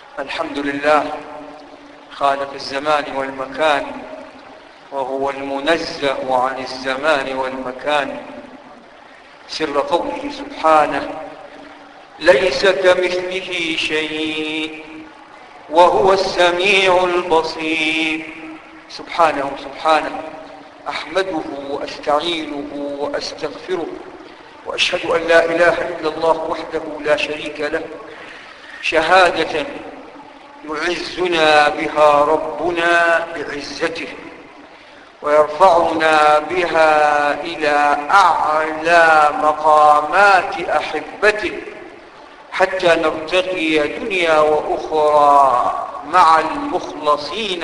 الحمد لله خالق الزمان والمكان، وهو المنزه عن الزمان والمكان. سر قوله سبحانه: ليس كمثله شيء وهو السميع البصير. سبحانه أحمده وأستعينه وأستغفره، وأشهد أن لا إله إلا الله وحده لا شريك له، شهادة يعزنا بها ربنا بعزته، ويرفعنا بها إلى أعلى مقامات أحبته، حتى نرتقي دنيا وأخرى مع المخلصين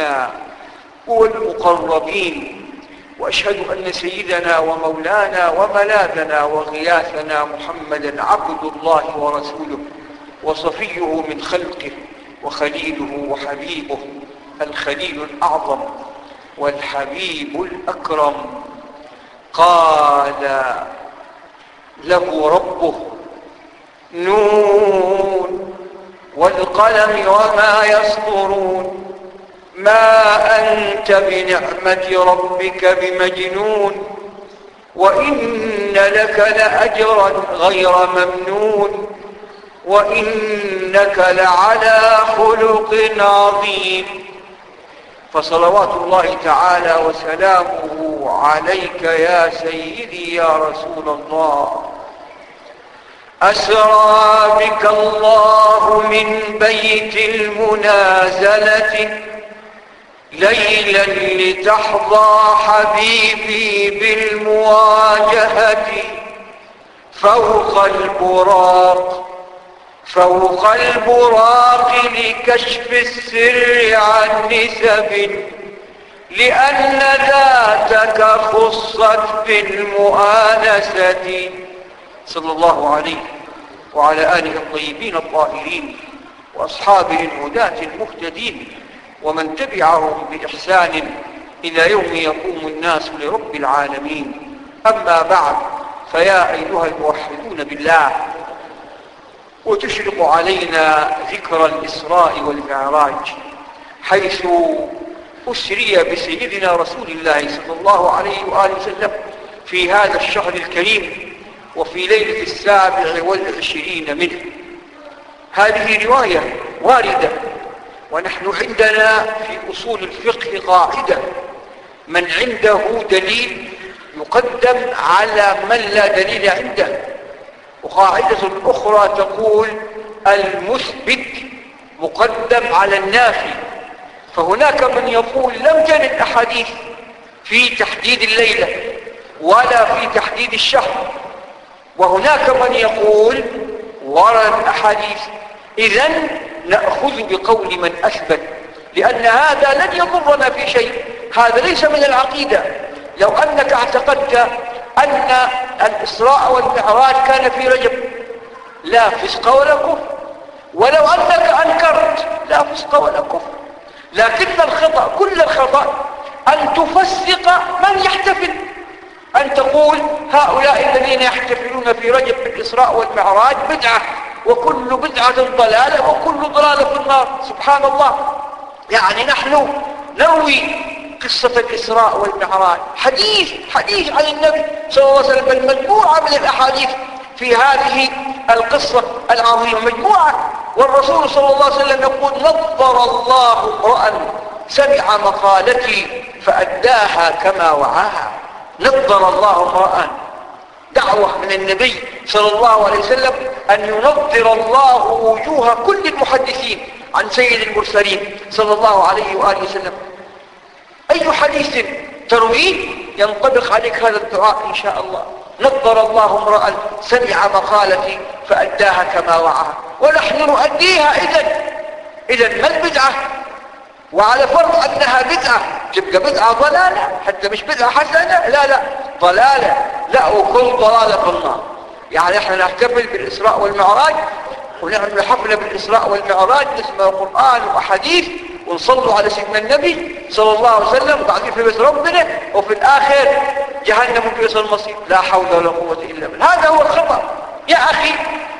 والمقربين. وأشهد أن سيدنا ومولانا وملاذنا وغياثنا محمدا عبد الله ورسوله، وصفيه من خلقه، وخليله وحبيبه، الخليل الأعظم والحبيب الأكرم. قال له ربه: نون والقلم وما يسطرون، ما أنت بنعمة ربك بمجنون، وإن لك لأجرا غير ممنون، وإنك لعلى خلق عظيم. فصلوات الله تعالى وسلامه عليك يا سيدي يا رسول الله. أسرى بك الله من بيت المنازلة ليلا لتحظى حبيبي بالمواجهة، فوق البراق لكشف السر عن نسب، لأن ذاتك خصت بالمؤانسة. صلى الله عليه وعلى آله الطيبين الطاهرين، وأصحابه الهداة المهتدين، ومن تبعهم بإحسان إلى يوم يقوم الناس لرب العالمين. أما بعد، فيا أيها الموحدون بالله، وتشرق علينا ذكر الإسراء والمعراج، حيث أسري بسيدنا رسول الله صلى الله عليه وآله وسلم في هذا الشهر الكريم، وفي ليلة 27 منه. هذه رواية واردة، ونحن عندنا في أصول الفقه قاعدة: من عنده دليل يقدم على من لا دليل عنده. وقاعدة أخرى تقول: المثبت مقدم على النافي. فهناك من يقول لم ترد أحاديث في تحديد الليلة ولا في تحديد الشهر، وهناك من يقول ورد أحاديث. إذن نأخذ بقول من أثبت، لأن هذا لن يضرنا في شيء. هذا ليس من العقيدة. لو أنك اعتقدت أن الإسراء والمعراج كان في رجب، لا فسق ولا كفر. ولو أنك أنكرت، لا فسق ولا كفر. لكن الخطأ، كل الخطأ، أن تفسق من يحتفل، أن تقول هؤلاء الذين يحتفلون في رجب بالإسراء والمعراج بدعة، وكل بدعة ضلالة، وكل ضلالة في النار. سبحان الله. يعني نحن نروي قصة الإسراء والمعراج، حديث عن النبي صلى الله عليه وسلم، المجموعة من الأحاديث في هذه القصة العظيمة، مجموعة. والرسول صلى الله عليه وسلم يقول: نظر الله امرأ سمع مقالتي فأداها كما وعاها. نظر الله امرأ، دعوة من النبي صلى الله عليه وسلم أن ينظر الله وجوه كل المحدثين عن سيد المرسلين صلى الله عليه وآله وسلم. أي حديث ترويه ينطبق عليك هذا الدعاء إن شاء الله: نظر الله امرأ سمع مقالتي فأداها كما وعاها. ونحن نؤديها. إذن ما البدعة؟ وعلى فرض أنها بدعة، تبقى بدعة ضلالة، حتى مش بدعة حسنة، لا ضلالة، لا، وكل ضلالة في النار. يعني احنا نحتفل بالإسراء والمعراج، ونعمل حفلة بالإسراء والمعراج، نسمع القرآن وأحاديث، ونصلوا على سيدنا النبي صلى الله عليه وسلم، وبعدين في بيت ربنا، وفي الآخر جهنم بئس المصير. لا حول ولا قوة إلا بالله. هذا هو الخطأ. يا أخي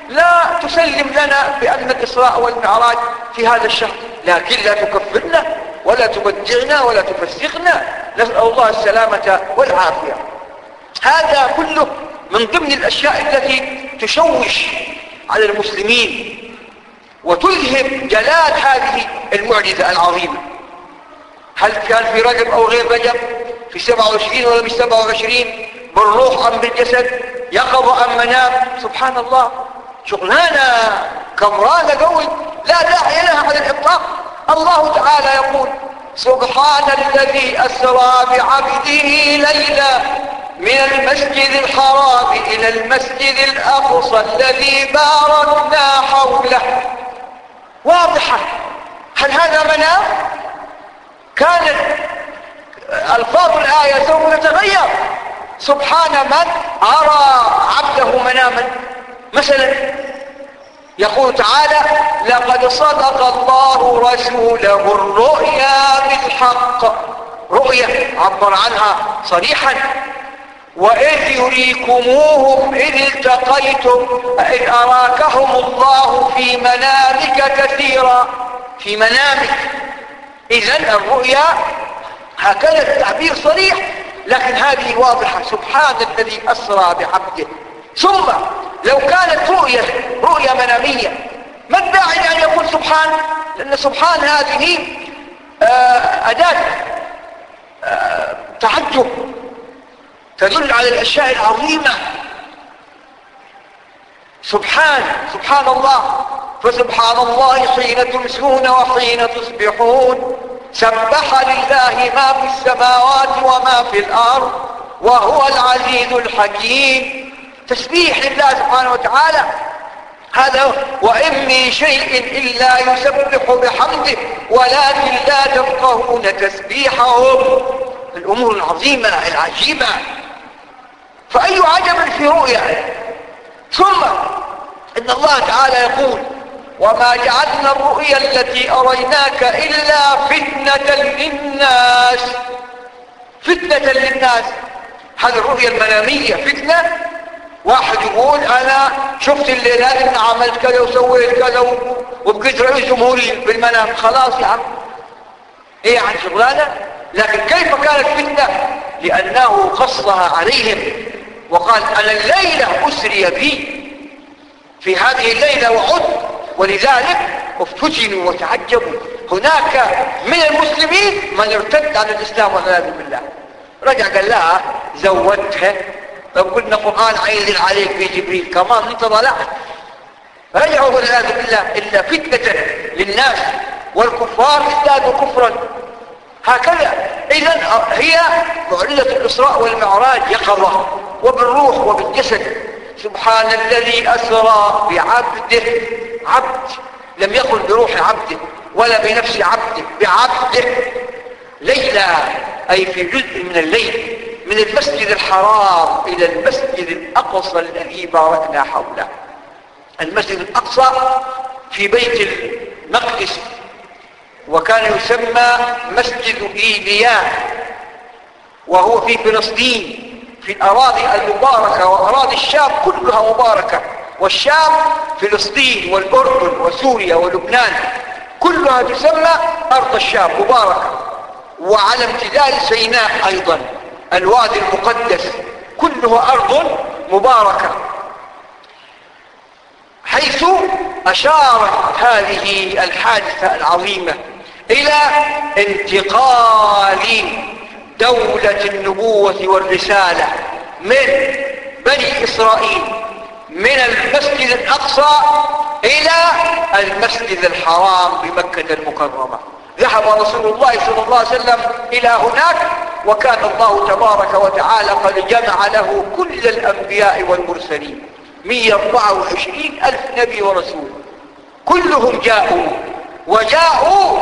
لا تسلم لنا بأن الإسراء والمعراج في هذا الشهر، لكن لا تكفرنا ولا تبدعنا ولا تفسقنا، نسأل الله السلامة والعافية. هذا كله من ضمن الأشياء التي تشوش على المسلمين وتلهم جلال هذه المعجزة العظيمة. هل كان في رجب أو غير رجب، في 27 ولا مش 27، بالروح أم بالجسد، يقظ أم منام، سبحان الله، شغلانة كمرانة قوي لا داعي لها على الإطلاق. الله تعالى يقول: سبحان الذي أسرى بعبده ليلا من المسجد الحرام إلى المسجد الأقصى الذي باركنا حوله. واضحة. هل هذا منام؟ كانت ألفاظ الآية سوف تتغير. سبحان من أرى عبده مناما. مثلا يقول تعالى: لقد صدق الله رسوله الرؤيا بالحق. رؤيا عبر عنها صريحا: وإذ يريكموهم إذ التقيتم إذ أراكهم الله في منامك كثيرا. في منامك. إذن الرؤيا هكذا التعبير صريح، لكن هذه واضحة: سبحان الذي أسرى بعبده. ثم لو كانت رؤيا منامية، ما الداعي أن يقول سبحان؟ لأن سبحان هذه أداة تعجب تدل على الأشياء العظيمة. سبحان الله. فسبحان الله حين تمسون وحين تصبحون، سبح لله ما في السماوات وما في الأرض وهو العزيز الحكيم. تسبيح لله سبحانه وتعالى. هذا: وإن من شيء إلا يسبح بحمده ولكن لا تفقهون تسبيحهم. الأمور العظيمة العجيبة. فأي عجب في رؤيا. ثم إن الله تعالى يقول: وما جعلنا الرؤيا التي أريناك إلا فتنة للناس. فتنة للناس. هذه الرؤيا المنامية فتنة. واحد يقول: أنا شفت الليلة إن عملت كذا وسويت كذا وبقيت رئيس جمهوري بالمنام. خلاص يا عم، إيه عن شغلانة. لكن كيف كانت فتنة؟ لأنه قصها عليهم وقال: أنا الليلة أسري بي، في هذه الليلة وعدت، ولذلك افتتنوا وتعجبوا. هناك من المسلمين من ارتد عن الإسلام والعياذ بالله. رجع قال لها: زودتها، لو قلنا قرآن عينزل عليك في جبريل كمان انت ضلعت. رجعوا والعياذ بالله إلا فتنة للناس، والكفار ازدادوا كفرا. هكذا. إذن هي معجزة الإسراء والمعراج يقظة وبالروح وبالجسد. سبحان الذي أسرى بعبده. عبد، لم يقل بروح عبده ولا بنفس عبده، بعبده. ليلة أي في جزء من الليل، من المسجد الحرام إلى المسجد الأقصى الذي باركنا حوله. المسجد الأقصى في بيت المقدس، وكان يسمى مسجد إيليا، وهو في فلسطين، في الأراضي المباركة، وأراضي الشام كلها مباركة. والشام فلسطين والأردن وسوريا ولبنان كلها تسمى أرض الشام مباركة. وعلى امتداد سيناء أيضا الوادي المقدس كله أرض مباركة. حيث أشارت هذه الحادثة العظيمة إلى انتقال دولة النبوة والرسالة من بني إسرائيل من المسجد الأقصى إلى المسجد الحرام بمكة المكرمة. ذهب رسول الله صلى الله عليه وسلم إلى هناك، وكان الله تبارك وتعالى قد جمع له كل الأنبياء والمرسلين، 124,000 نبي ورسول، كلهم وجاءوا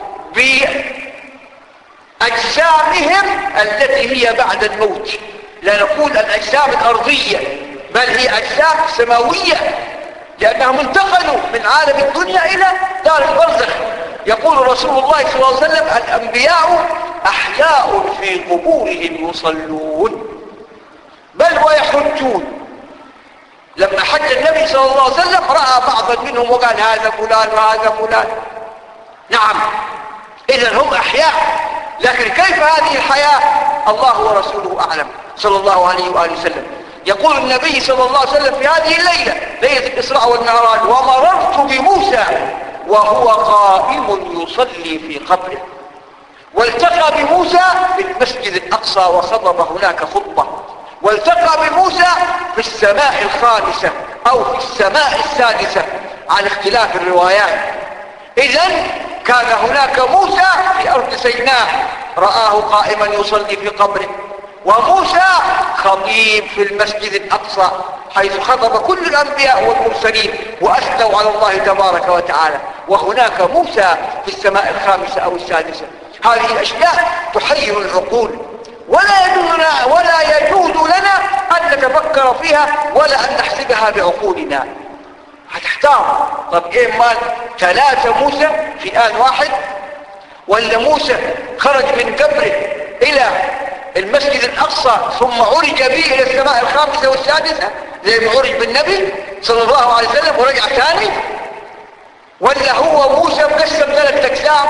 بأجسامهم التي هي بعد الموت. لا نقول الأجسام الأرضية، بل هي أجسام سماوية، لأنهم انتقلوا من عالم الدنيا إلى دار البرزخ. يقول رسول الله صلى الله عليه وسلم: الأنبياء أحياء في قبورهم يصلون بل ويحجون. لما حج النبي صلى الله عليه وسلم رأى بعضا منهم وقال هذا فلان وهذا فلان. نعم، إذن هم أحياء، لكن كيف هذه الحياة؟ الله ورسوله أعلم صلى الله عليه وآله وسلم. يقول النبي صلى الله عليه وسلم في هذه الليلة، ليلة الإسراء والمعراج: ومررت بموسى وهو قائم يصلي في قبره. والتقى بموسى في المسجد الأقصى وخطب هناك خطبة. والتقى بموسى في السماء الخامسة أو في السماء السادسة على اختلاف الروايات. إذن كان هناك موسى في أرض سيناء رآه قائما يصلي في قبره، وموسى خطيب في المسجد الأقصى حيث خطب كل الأنبياء والمرسلين وأثنوا على الله تبارك وتعالى، وهناك موسى في السماء الخامسة أو السادسة. هذه الأشياء تحير العقول، ولا يجوز لنا أن نتفكر فيها ولا أن نحسبها بعقولنا. هتحتار، طب إيه مال 3 موسى في آن واحد؟ ولا موسى خرج من قبره إلى المسجد الأقصى ثم عرج به إلى السماء الخامسة والسادسة زي ما عرج بالنبي صلى الله عليه وسلم ورجع ثاني؟ ولا هو موسى مقسم 3 أقسام؟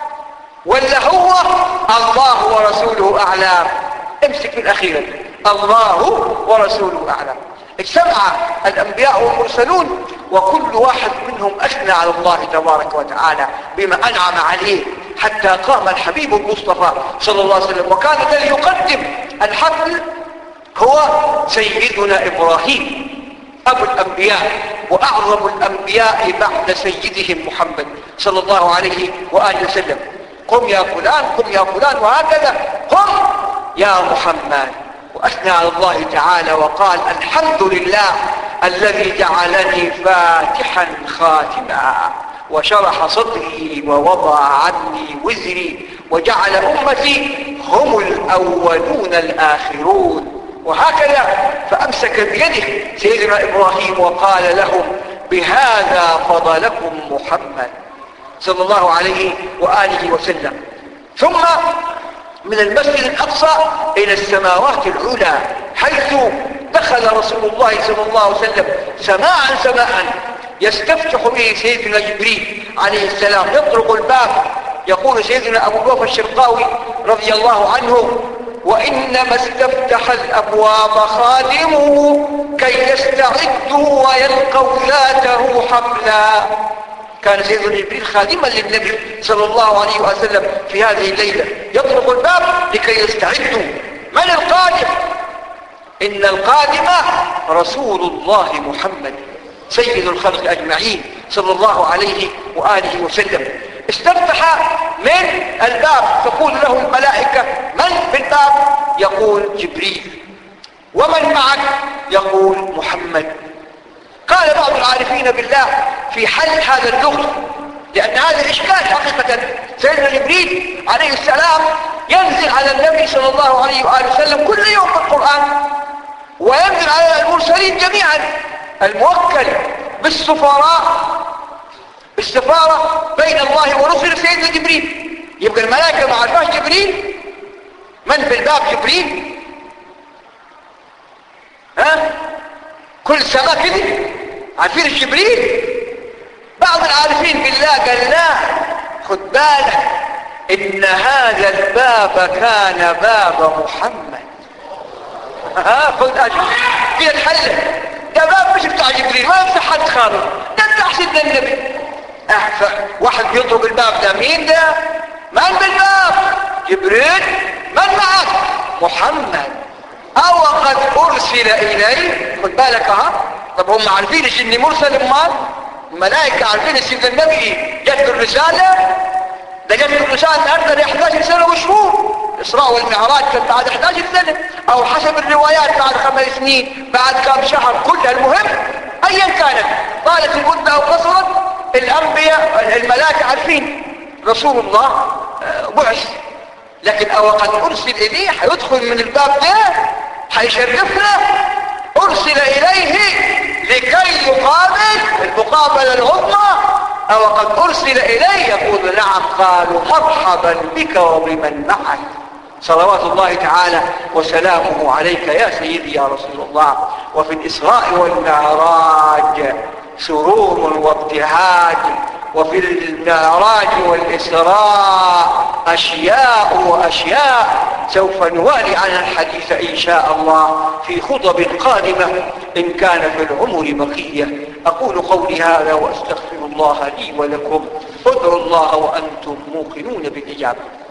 ولا هو الله ورسوله أعلم؟ امسك في الأخير، الله ورسوله أعلم. اجتمع الأنبياء والمرسلون وكل واحد منهم أثنى على الله تبارك وتعالى بما أنعم عليه، حتى قام الحبيب المصطفى صلى الله عليه وسلم، وكان الذي يقدم الحفل هو سيدنا إبراهيم أبو الأنبياء وأعظم الأنبياء بعد سيدهم محمد صلى الله عليه وآله وسلم. قم يا فلان، قم يا فلان، وهكذا قم يا محمد. وأثنى على الله تعالى وقال: الحمد لله الذي جعلني فاتحا خاتما وشرح صدري ووضع عني وزري وجعل أمتي هم الأولون الآخرون. وهكذا فأمسك بيده سيدنا إبراهيم وقال لهم: بهذا فضلكم محمد صلى الله عليه وآله وسلم. ثم من المسجد الأقصى إلى السماوات العلى حيث دخل رسول الله صلى الله عليه وسلم سماء يستفتح به سيدنا جبريل عليه السلام، يطرق الباب. يقول سيدنا أبو الوفا الشرقاوي رضي الله عنه: وإنما استفتح الأبواب خادمه كي يستعدوا ويلقوا ذاته حفلا. كان سيدنا جبريل خادما للنبي صلى الله عليه وسلم في هذه الليلة، يطرق الباب لكي يستعدوا. من القادم؟ إن القادم رسول الله محمد سيد الخلق أجمعين صلى الله عليه وآله وسلم. استفتح من الباب، تقول له الملائكة: من في الباب؟ يقول: جبريل. ومن معك؟ يقول: محمد. قال بعض العارفين بالله في حل هذا اللغز، لأن هذا إشكال حقيقة. سيدنا جبريل عليه السلام ينزل على النبي صلى الله عليه وآله وسلم كل يوم بالقرآن، وينزل على المرسلين جميعا، الموكل بالسفارة بين الله ورسله سيدنا جبريل. يبقى الملائكة ما عرفاش جبريل؟ من في الباب؟ جبريل. كل سنة كده عارفين جبريل؟ بعض العارفين بالله قال: لا، خد بالك إن هذا الباب كان باب محمد. خد أجل كده تحلل، ده باب مش بتاع جبريل، ما يفتح حد خالص، ده بتاع سيدنا النبي. واحد بيطرق الباب، ده مين ده؟ من بالباب؟ جبريل. من معك؟ محمد. أو قد أرسل إليه. خد بالك طب هم عارفين إني مرسل؟ امال الملائكة عارفين سيدنا النبي جت الرسالة؟ ده جت الرسالة النهارده 11 سنة وشهور. الإسراء والمعراج كان بعد 11 سنة، أو حسب الروايات بعد 5 سنين، بعد كم شهر، كلها. المهم أيا كانت، طالت المدة أو قصرت، الأنبياء الملائكة عارفين رسول الله بعث. لكن أو قد أرسل إليه، حيدخل من الباب ده، حيشرفنا. أرسل إليه لكي يقابل المقابلة العظمى. أو قد أرسل إليه، يقول: نعم. قالوا: مرحبا بك وبمن معك. صلوات الله تعالى وسلامه عليك يا سيدي يا رسول الله. وفي الإسراء والمعراج سرور وابتهاج، وفي المعراج والإسراء أشياء وأشياء سوف نوالي عنها الحديث إن شاء الله في خطب قادمة إن كان في العمر بقية. أقول قولي هذا وأستغفر الله لي ولكم. ادعوا الله وأنتم موقنون بالإجابة.